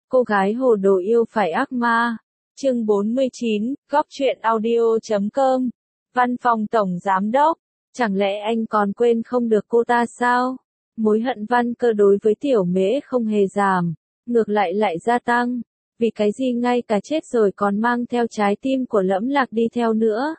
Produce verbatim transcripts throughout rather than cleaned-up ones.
Cô gái hồ đồ yêu phải ác ma. Chương bốn mươi chín, góc truyện audio chấm com. Văn phòng tổng giám đốc. Chẳng lẽ anh còn quên không được cô ta sao? Mối hận Văn Cơ đối với Tiểu Mễ không hề giảm, ngược lại lại gia tăng. Vì cái gì ngay cả chết rồi còn mang theo trái tim của Lẫm Lạc đi theo nữa?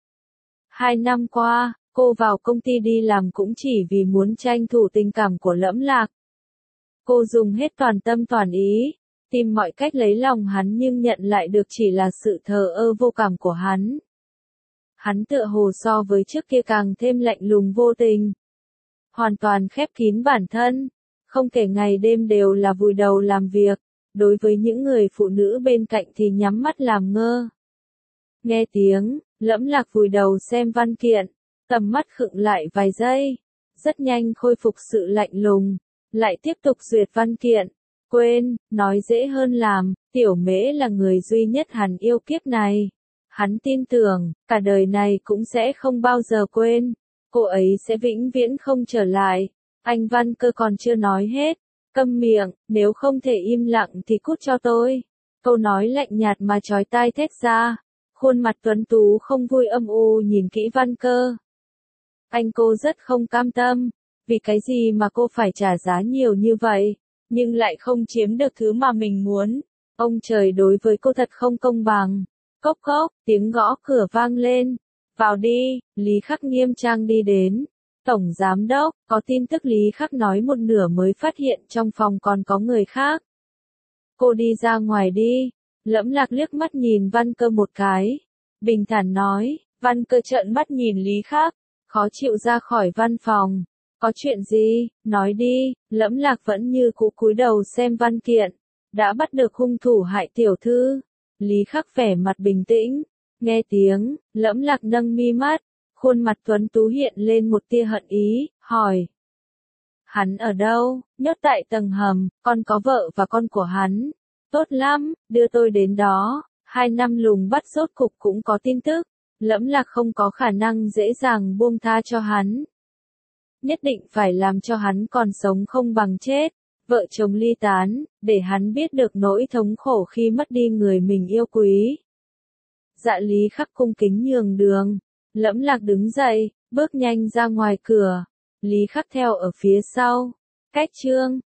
Hai năm qua, cô vào công ty đi làm cũng chỉ vì muốn tranh thủ tình cảm của Lẫm Lạc. Cô dùng hết toàn tâm toàn ý, tìm mọi cách lấy lòng hắn nhưng nhận lại được chỉ là sự thờ ơ vô cảm của hắn. Hắn tựa hồ so với trước kia càng thêm lạnh lùng vô tình. Hoàn toàn khép kín bản thân, không kể ngày đêm đều là vùi đầu làm việc, đối với những người phụ nữ bên cạnh thì nhắm mắt làm ngơ. Nghe tiếng, Lẫm Lạc vùi đầu xem văn kiện, tầm mắt khựng lại vài giây, rất nhanh khôi phục sự lạnh lùng, lại tiếp tục duyệt văn kiện. Quên, nói dễ hơn làm, Tiểu Mễ là người duy nhất hắn yêu kiếp này. Hắn tin tưởng, cả đời này cũng sẽ không bao giờ quên. Cô ấy sẽ vĩnh viễn không trở lại. Anh Văn Cơ còn chưa nói hết. Câm miệng, nếu không thể im lặng thì cút cho tôi. Câu nói lạnh nhạt mà chói tai thét ra. Khuôn mặt tuấn tú không vui âm u nhìn kỹ Văn Cơ. Anh cô rất không cam tâm. Vì cái gì mà cô phải trả giá nhiều như vậy, nhưng lại không chiếm được thứ mà mình muốn. Ông trời đối với cô thật không công bằng. Cốc cốc, tiếng gõ cửa vang lên. Vào đi, Lý Khắc nghiêm trang đi đến. Tổng giám đốc, có tin tức Lý Khắc nói một nửa mới phát hiện trong phòng còn có người khác. Cô đi ra ngoài đi. Lẫm Lạc liếc mắt nhìn Văn Cơ một cái. Bình thản nói. Văn Cơ trợn mắt nhìn Lý Khắc, khó chịu ra khỏi văn phòng. Có chuyện gì, nói đi. Lẫm Lạc vẫn như cũ cúi đầu xem văn kiện. Đã bắt được hung thủ hại tiểu thư. Lý Khắc vẻ mặt bình tĩnh. Nghe tiếng, Lẫm Lạc nâng mi mắt. Khuôn mặt tuấn tú hiện lên một tia hận ý, hỏi. Hắn ở đâu? Nhốt tại tầng hầm, con có vợ và con của hắn. Tốt lắm, đưa tôi đến đó. Hai năm lùng bắt rốt cục cũng có tin tức. Lẫm Lạc không có khả năng dễ dàng buông tha cho hắn. Nhất định phải làm cho hắn còn sống không bằng chết. Vợ chồng ly tán, để hắn biết được nỗi thống khổ khi mất đi người mình yêu quý. Dạ Lý Khắc cung kính nhường đường. Lẫm Lạc đứng dậy, bước nhanh ra ngoài cửa. Lý Khắc theo ở phía sau. Cách chương,